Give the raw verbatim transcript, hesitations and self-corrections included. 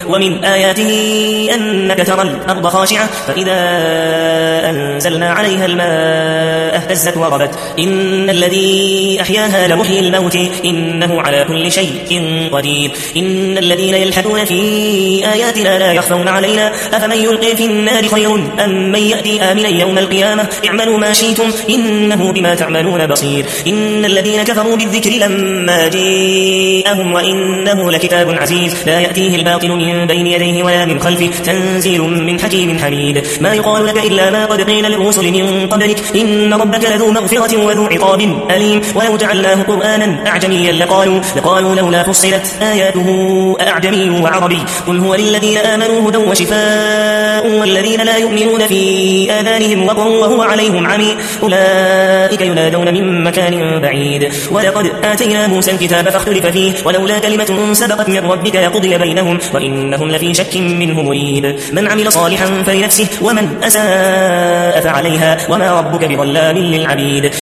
ومن آياته أنك ترى الأرض خاشعة فإذا أنزلنا عليها الماء اهتزت وربت إن الذي أحياها لمحيي الموت إنه على كل شيء قدير إن الذين يلحدون في آياتنا لا يخفون علينا أفمن يلقي في النار خير أم من يأتي آمنا يوم القيامة اعملوا ما شئتم إنه بما تعملون بصير إن الذين كفروا بالذكر لما جاءهم وإنه لكتاب عزيز لا يأتيه الباطل من بين يديه ولا من خلفه تنزيل من حكيم حميد ما يقال لك إلا ما قد قيل للرسل من قبلك إن ربك لذو مغفرة وذو عقاب أليم ولو جعلناه قرآنا أعجميا لقالوا, لقالوا لولا فصلت آياته أعجمي وعربي قل هو للذين آمنوا هدى وشفاء والذين لا يؤمنون في آذانهم وقر وهو عليهم عمي أولئك ينادون من مكان بعيد ولقد آتينا موسى الكتاب فاختلف فيه ولولا كلمة سبقت من ربك لقضي بينهم وإنهم لفي شك منه مريب من عمل صالحا فلنفسه ومن أساء فعليها وما ربك بظلام للعبيد